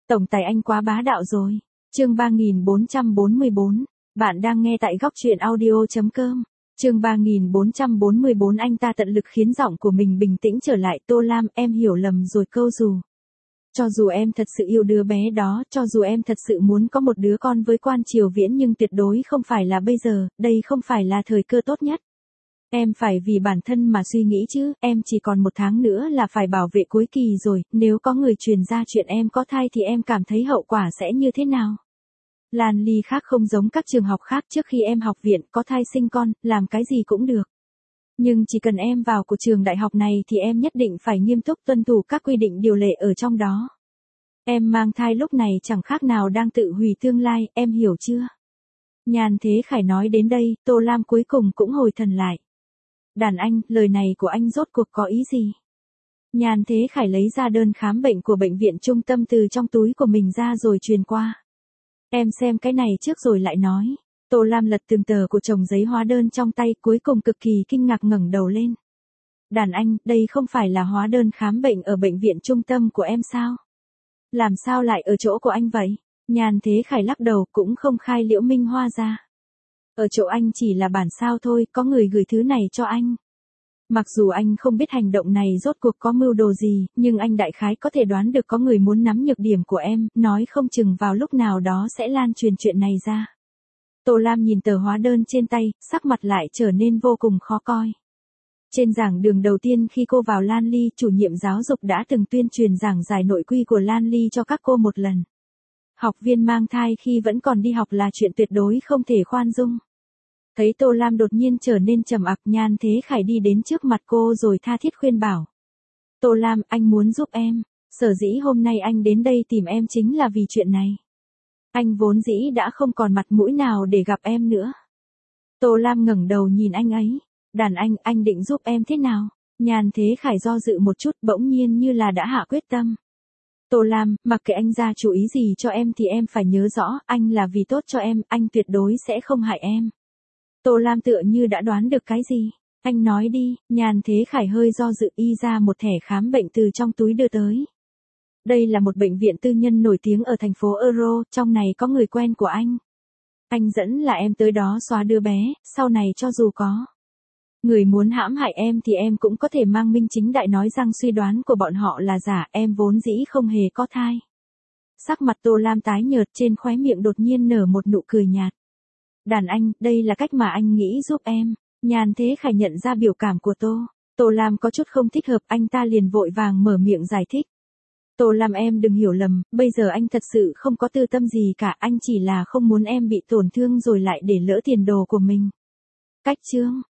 Tổng tài anh quá bá đạo rồi. Chương 3444. Bạn đang nghe tại góc truyện audio.com. Chương 3444. Anh ta tận lực khiến giọng của mình bình tĩnh trở lại. Tô Lam, em hiểu lầm rồi câu dù. Cho dù em thật sự yêu đứa bé đó, cho dù em thật sự muốn có một đứa con với Quan Triều Viễn, nhưng tuyệt đối không phải là bây giờ, đây không phải là thời cơ tốt nhất. Em phải vì bản thân mà suy nghĩ chứ, em chỉ còn 1 tháng nữa là phải bảo vệ cuối kỳ rồi, nếu có người truyền ra chuyện em có thai thì em cảm thấy hậu quả sẽ như thế nào? Lan Ly khác không giống các trường học khác, trước khi em học viện có thai sinh con, làm cái gì cũng được. Nhưng chỉ cần em vào của trường đại học này thì em nhất định phải nghiêm túc tuân thủ các quy định điều lệ ở trong đó. Em mang thai lúc này chẳng khác nào đang tự hủy tương lai, em hiểu chưa? Nhàn Thế Khải nói đến đây, Tô Lam cuối cùng cũng hồi thần lại. Đàn anh, lời này của anh rốt cuộc có ý gì? Nhàn Thế Khải lấy ra đơn khám bệnh của bệnh viện trung tâm từ trong túi của mình ra rồi truyền qua. Em xem cái này trước rồi lại nói. Tô Lam lật từng tờ của chồng giấy hóa đơn trong tay, cuối cùng cực kỳ kinh ngạc ngẩng đầu lên. Đàn anh, đây không phải là hóa đơn khám bệnh ở bệnh viện trung tâm của em sao? Làm sao lại ở chỗ của anh vậy? Nhàn Thế Khải lắc đầu, cũng không khai Liễu Minh Hoa ra. Ở chỗ anh chỉ là bản sao thôi, có người gửi thứ này cho anh. Mặc dù anh không biết hành động này rốt cuộc có mưu đồ gì, nhưng anh đại khái có thể đoán được có người muốn nắm nhược điểm của em, nói không chừng vào lúc nào đó sẽ lan truyền chuyện này ra. Tô Lam nhìn tờ hóa đơn trên tay, sắc mặt lại trở nên vô cùng khó coi. Trên giảng đường đầu tiên khi cô vào Lan Ly, chủ nhiệm giáo dục đã từng tuyên truyền giảng giải nội quy của Lan Ly cho các cô một lần. Học viên mang thai khi vẫn còn đi học là chuyện tuyệt đối không thể khoan dung. Thấy Tô Lam đột nhiên trở nên trầm ặc, Nhàn Thế Khải đi đến trước mặt cô rồi tha thiết khuyên bảo. Tô Lam, anh muốn giúp em. Sở dĩ hôm nay anh đến đây tìm em chính là vì chuyện này. Anh vốn dĩ đã không còn mặt mũi nào để gặp em nữa. Tô Lam ngẩng đầu nhìn anh ấy. Đàn anh định giúp em thế nào? Nhàn Thế Khải do dự một chút, bỗng nhiên như là đã hạ quyết tâm. Tô Lam, mặc kệ anh ra chủ ý gì cho em thì em phải nhớ rõ, anh là vì tốt cho em, anh tuyệt đối sẽ không hại em. Tô Lam tựa như đã đoán được cái gì. Anh nói đi. Nhàn Thế Khải hơi do dự, y ra một thẻ khám bệnh từ trong túi đưa tới. Đây là một bệnh viện tư nhân nổi tiếng ở thành phố Euro, trong này có người quen của anh. Anh dẫn là em tới đó xóa đứa bé, sau này cho dù có người muốn hãm hại em thì em cũng có thể mang minh chính đại nói rằng suy đoán của bọn họ là giả, em vốn dĩ không hề có thai. Sắc mặt Tô Lam tái nhợt, trên khóe miệng đột nhiên nở một nụ cười nhạt. Đàn anh, đây là cách mà anh nghĩ giúp em. Nhàn Thế Khải nhận ra biểu cảm của Tô Lam có chút không thích hợp, anh ta liền vội vàng mở miệng giải thích. Tô Lam, em đừng hiểu lầm, bây giờ anh thật sự không có tư tâm gì cả, anh chỉ là không muốn em bị tổn thương rồi lại để lỡ tiền đồ của mình. Cách chương.